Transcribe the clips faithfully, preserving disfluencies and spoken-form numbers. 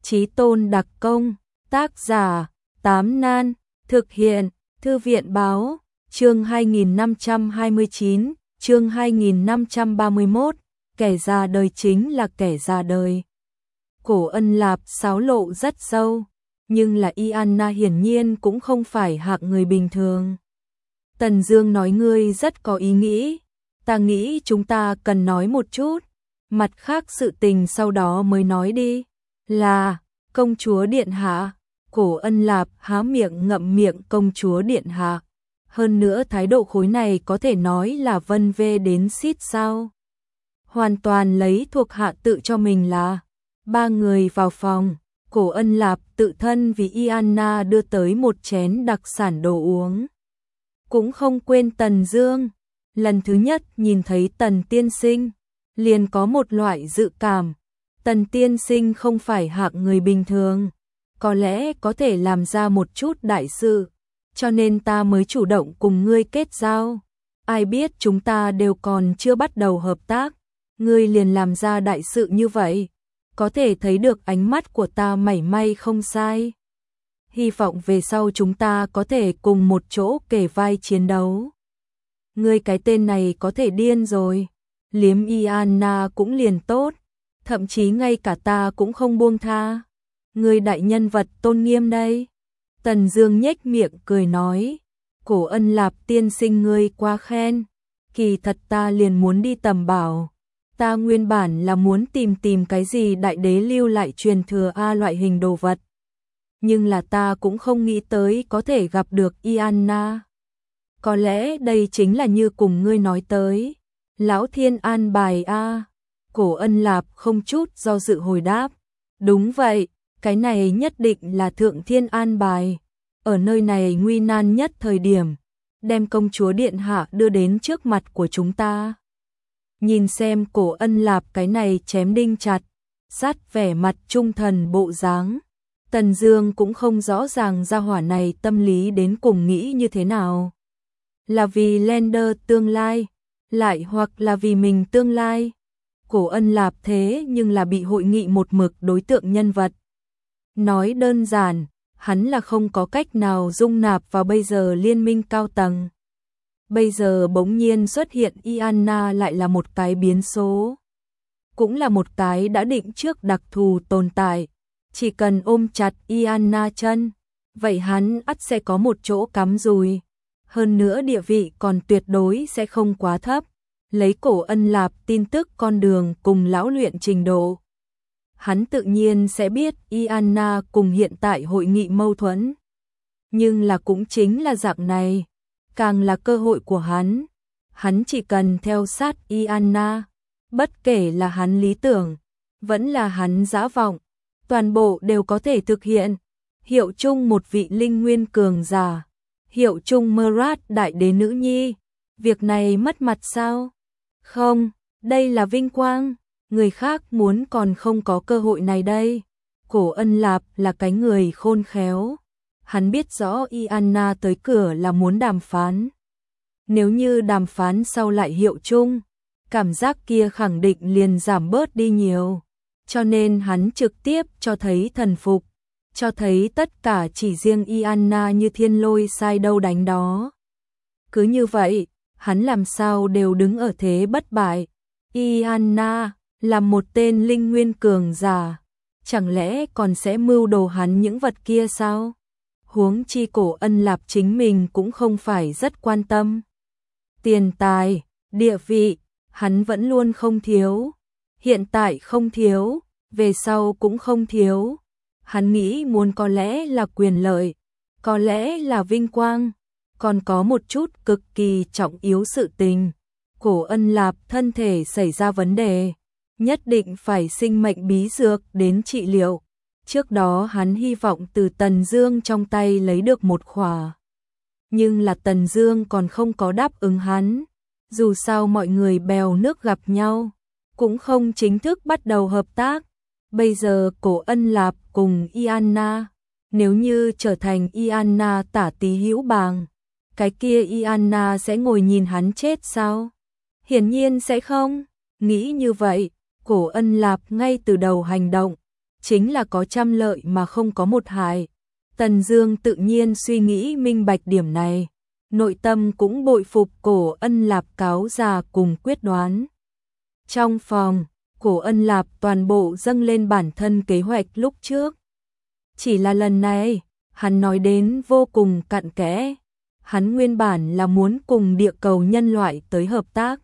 Chí Tôn đặc công, tác giả, Tám Nan, thực hiện, Thư viện báo, chương hai nghìn năm trăm hai mươi chín, chương hai nghìn năm trăm ba mươi mốt, kẻ ra đời chính là kẻ ra đời. Cổ Ân Lạp xáo lộ rất sâu, nhưng là Ianna hiển nhiên cũng không phải hạng người bình thường. Tần Dương nói ngươi rất có ý nghĩ, ta nghĩ chúng ta cần nói một chút, mặt khác sự tình sau đó mới nói đi. Là, công chúa điện hạ. Cổ Ân Lạp há miệng ngậm miệng công chúa điện hạ. Hơn nữa thái độ khối này có thể nói là vân vê đến xít sao. Hoàn toàn lấy thuộc hạ tự cho mình là. Ba người vào phòng, Cổ Ân Lạp tự thân vì Ianna đưa tới một chén đặc sản đồ uống. Cũng không quên Tần Dương. Lần thứ nhất nhìn thấy Tần tiên sinh, liền có một loại dự cảm. Tần tiên sinh không phải hạng người bình thường, có lẽ có thể làm ra một chút đại sự, cho nên ta mới chủ động cùng ngươi kết giao. Ai biết chúng ta đều còn chưa bắt đầu hợp tác, ngươi liền làm ra đại sự như vậy, có thể thấy được ánh mắt của ta mảy may không sai. Hy vọng về sau chúng ta có thể cùng một chỗ kề vai chiến đấu. Ngươi cái tên này có thể điên rồi, liếm Ianna cũng liền tốt, thậm chí ngay cả ta cũng không buông tha. Ngươi đại nhân vật tôn nghiêm đây. Tần Dương nhếch miệng cười nói, Cổ Ân Lạp tiên sinh ngươi quá khen, kỳ thật ta liền muốn đi tầm bảo. Ta nguyên bản là muốn tìm tìm cái gì đại đế lưu lại truyền thừa a loại hình đồ vật, nhưng là ta cũng không nghĩ tới có thể gặp được Ianna. Có lẽ đây chính là như cùng ngươi nói tới, lão thiên an bài a. Cổ Ân Lạp không chút do dự hồi đáp, đúng vậy, cái này nhất định là thượng thiên an bài. Ở nơi này nguy nan nhất thời điểm, đem công chúa điện hạ đưa đến trước mặt của chúng ta. Nhìn xem Cổ Ân Lạp cái này chém đinh chặt, sát vẻ mặt trung thần bộ dáng, Tần Dương cũng không rõ ràng gia hỏa này tâm lý đến cùng nghĩ như thế nào. Là vì Lander tương lai, lại hoặc là vì mình tương lai. Cổ Ân Lạp thế nhưng là bị hội nghị một mực đối tượng nhân vật. Nói đơn giản, hắn là không có cách nào dung nạp vào bây giờ liên minh cao tầng. Bây giờ bỗng nhiên xuất hiện Ianna lại là một cái biến số. Cũng là một cái đã định trước đặc thù tồn tại. Chỉ cần ôm chặt Ianna chân, vậy hắn ắt sẽ có một chỗ cắm rùi. Hơn nữa địa vị còn tuyệt đối sẽ không quá thấp. Lấy Cổ Ân Lạp tin tức con đường cùng lão luyện trình độ, hắn tự nhiên sẽ biết Ianna cùng hiện tại hội nghị mâu thuẫn. Nhưng là cũng chính là dạng này, càng là cơ hội của hắn. Hắn chỉ cần theo sát Ianna, bất kể là hắn lý tưởng, vẫn là hắn dã vọng, toàn bộ đều có thể thực hiện. Hiệu chung một vị linh nguyên cường giả, hiệu chung Murad đại đế nữ nhi, việc này mất mặt sao? Không, đây là vinh quang, người khác muốn còn không có cơ hội này đây. Cổ Ân Lạp là cái người khôn khéo, hắn biết rõ Ianna tới cửa là muốn đàm phán. Nếu như đàm phán sau lại hiệu chung, cảm giác kia khẳng định liền giảm bớt đi nhiều. Cho nên hắn trực tiếp cho thấy thần phục, cho thấy tất cả chỉ riêng Ianna như thiên lôi sai đâu đánh đó. Cứ như vậy, hắn làm sao đều đứng ở thế bất bại. Ianna là một tên linh nguyên cường giả, chẳng lẽ còn sẽ mưu đồ hắn những vật kia sao? Huống chi Cổ Ân Lạp chính mình cũng không phải rất quan tâm. Tiền tài, địa vị, hắn vẫn luôn không thiếu. Hiện tại không thiếu, về sau cũng không thiếu. Hắn nghĩ muốn có lẽ là quyền lợi, có lẽ là vinh quang, còn có một chút cực kỳ trọng yếu sự tình. Cổ Ân Lạp thân thể xảy ra vấn đề, nhất định phải sinh mệnh bí dược đến trị liệu. Trước đó hắn hy vọng từ Tần Dương trong tay lấy được một khỏa. Nhưng là Tần Dương còn không có đáp ứng hắn. Dù sao mọi người bèo nước gặp nhau, cũng không chính thức bắt đầu hợp tác. Bây giờ Cổ Ân Lạp cùng Ianna, nếu như trở thành Ianna tả tí hữu bàng, cái kia Ianna sẽ ngồi nhìn hắn chết sao? Hiển nhiên sẽ không. Nghĩ như vậy, Cổ Ân Lạp ngay từ đầu hành động, chính là có trăm lợi mà không có một hại. Tần Dương tự nhiên suy nghĩ minh bạch điểm này, nội tâm cũng bội phục Cổ Ân Lạp cáo già cùng quyết đoán. Trong phòng, Cổ Ân Lạp toàn bộ dâng lên bản thân kế hoạch lúc trước. Chỉ là lần này, hắn nói đến vô cùng cặn kẽ. Hắn nguyên bản là muốn cùng địa cầu nhân loại tới hợp tác,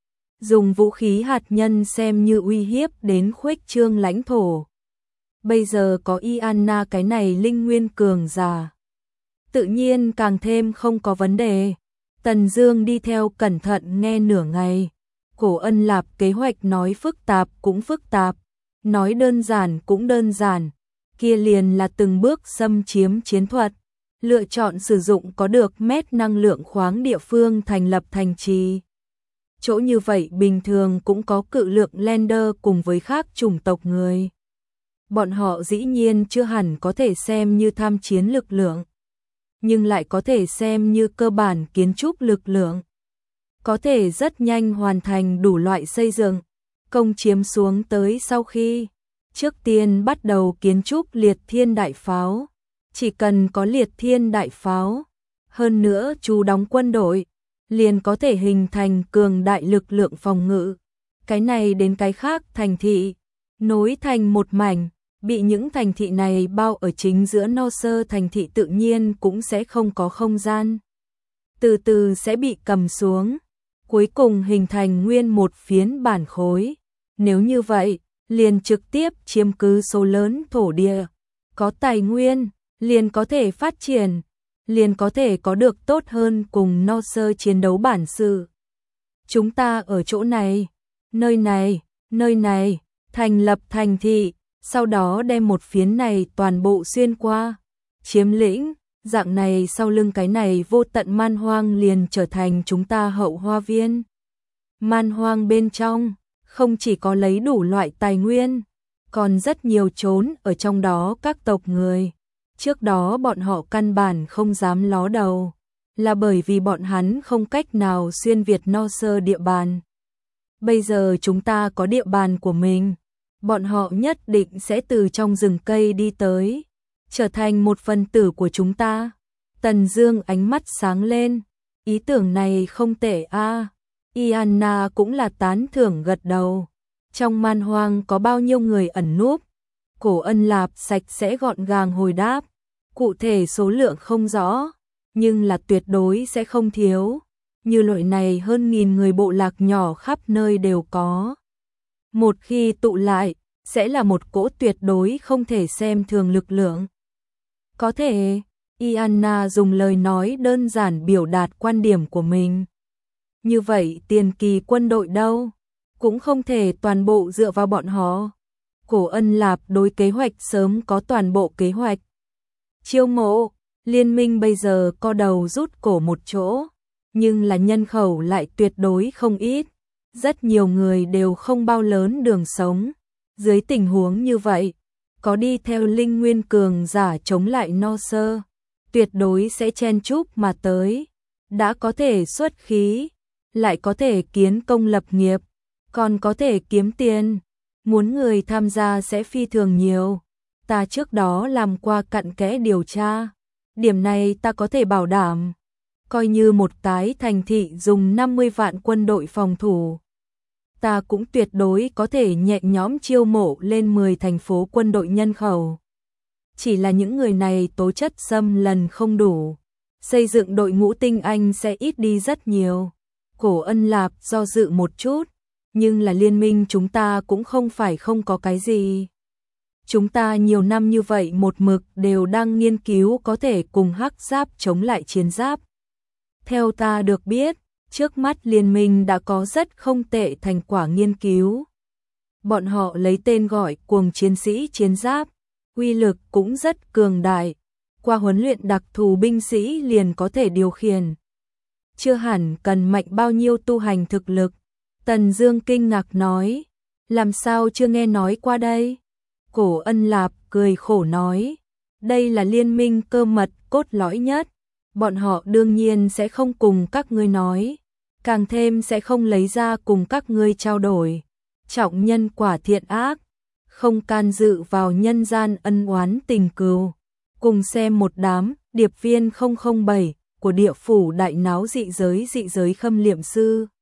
dùng vũ khí hạt nhân xem như uy hiếp đến khuếch trương lãnh thổ. Bây giờ có Ianna cái này linh nguyên cường giả, tự nhiên càng thêm không có vấn đề. Tần Dương đi theo cẩn thận nghe nửa ngày. Cổ Ân Lạp kế hoạch nói phức tạp cũng phức tạp, nói đơn giản cũng đơn giản, kia liền là từng bước xâm chiếm chiến thuật, lựa chọn sử dụng có được mét năng lượng khoáng địa phương thành lập thành trì. Chỗ như vậy bình thường cũng có cự lượng Lander cùng với khác chủng tộc người. Bọn họ dĩ nhiên chưa hẳn có thể xem như tham chiến lực lượng, nhưng lại có thể xem như cơ bản kiến trúc lực lượng. Có thể rất nhanh hoàn thành đủ loại xây dựng, công chiếm xuống tới sau khi trước tiên bắt đầu kiến trúc liệt thiên đại pháo. Chỉ cần có liệt thiên đại pháo, hơn nữa chú đóng quân đội, liền có thể hình thành cường đại lực lượng phòng ngự. Cái này đến cái khác thành thị, nối thành một mảnh, bị những thành thị này bao ở chính giữa no sơ thành thị tự nhiên cũng sẽ không có không gian. Từ từ sẽ bị cầm xuống, cuối cùng hình thành nguyên một phiến bản khối. Nếu như vậy, liền trực tiếp chiếm cứ số lớn thổ địa, có tài nguyên, liền có thể phát triển, liền có thể có được tốt hơn cùng no sơ chiến đấu bản sự. Chúng ta ở chỗ này, nơi này, nơi này, thành lập thành thị, sau đó đem một phiến này toàn bộ xuyên qua, chiếm lĩnh, dạng này sau lưng cái này vô tận man hoang liền trở thành chúng ta hậu hoa viên. Man hoang bên trong, không chỉ có lấy đủ loại tài nguyên, còn rất nhiều trốn ở trong đó các tộc người. Trước đó bọn họ căn bản không dám ló đầu, là bởi vì bọn hắn không cách nào xuyên việt no sơ địa bàn. Bây giờ chúng ta có địa bàn của mình, bọn họ nhất định sẽ từ trong rừng cây đi tới, trở thành một phần tử của chúng ta. Tần Dương ánh mắt sáng lên, ý tưởng này không tệ a. À. Ianna cũng là tán thưởng gật đầu. Trong man hoang có bao nhiêu người ẩn núp? Cổ Ân Lạp sạch sẽ gọn gàng hồi đáp. Cụ thể số lượng không rõ, nhưng là tuyệt đối sẽ không thiếu. Như loại này hơn nghìn người bộ lạc nhỏ khắp nơi đều có. Một khi tụ lại, sẽ là một cỗ tuyệt đối không thể xem thường lực lượng. Có thể, Ianna dùng lời nói đơn giản biểu đạt quan điểm của mình. Như vậy tiền kỳ quân đội đâu? Cũng không thể toàn bộ dựa vào bọn họ. Cổ Ân Lạp đối kế hoạch sớm có toàn bộ kế hoạch. Chiêu mộ, liên minh bây giờ co đầu rút cổ một chỗ, nhưng là nhân khẩu lại tuyệt đối không ít. Rất nhiều người đều không bao lớn đường sống. Dưới tình huống như vậy, có đi theo linh nguyên cường giả chống lại no sơ, tuyệt đối sẽ chen chúc mà tới. Đã có thể xuất khí, lại có thể kiến công lập nghiệp, còn có thể kiếm tiền. Muốn người tham gia sẽ phi thường nhiều. Ta trước đó làm qua cặn kẽ điều tra, điểm này ta có thể bảo đảm. Coi như một cái thành thị dùng năm mươi vạn quân đội phòng thủ, ta cũng tuyệt đối có thể nhẹ nhõm chiêu mộ lên mười thành phố quân đội nhân khẩu. Chỉ là những người này tố chất xâm lần không đủ, xây dựng đội ngũ tinh anh sẽ ít đi rất nhiều. Cổ Ân Lạp do dự một chút, nhưng là liên minh chúng ta cũng không phải không có cái gì. Chúng ta nhiều năm như vậy một mực đều đang nghiên cứu có thể cùng hắc giáp chống lại chiến giáp. Theo ta được biết, trước mắt liên minh đã có rất không tệ thành quả nghiên cứu. Bọn họ lấy tên gọi cuồng chiến sĩ chiến giáp, uy lực cũng rất cường đại. Qua huấn luyện đặc thù binh sĩ liền có thể điều khiển. Chưa hẳn cần mạnh bao nhiêu tu hành thực lực. Tần Dương kinh ngạc nói, làm sao chưa nghe nói qua đây? Cổ Ân Lạp cười khổ nói, đây là liên minh cơ mật cốt lõi nhất. Bọn họ đương nhiên sẽ không cùng các ngươi nói, càng thêm sẽ không lấy ra cùng các ngươi trao đổi. Trọng nhân quả thiện ác, không can dự vào nhân gian ân oán tình cừu. Cùng xem một đám điệp viên không không bảy của địa phủ đại náo dị giới dị giới khâm liệm sư.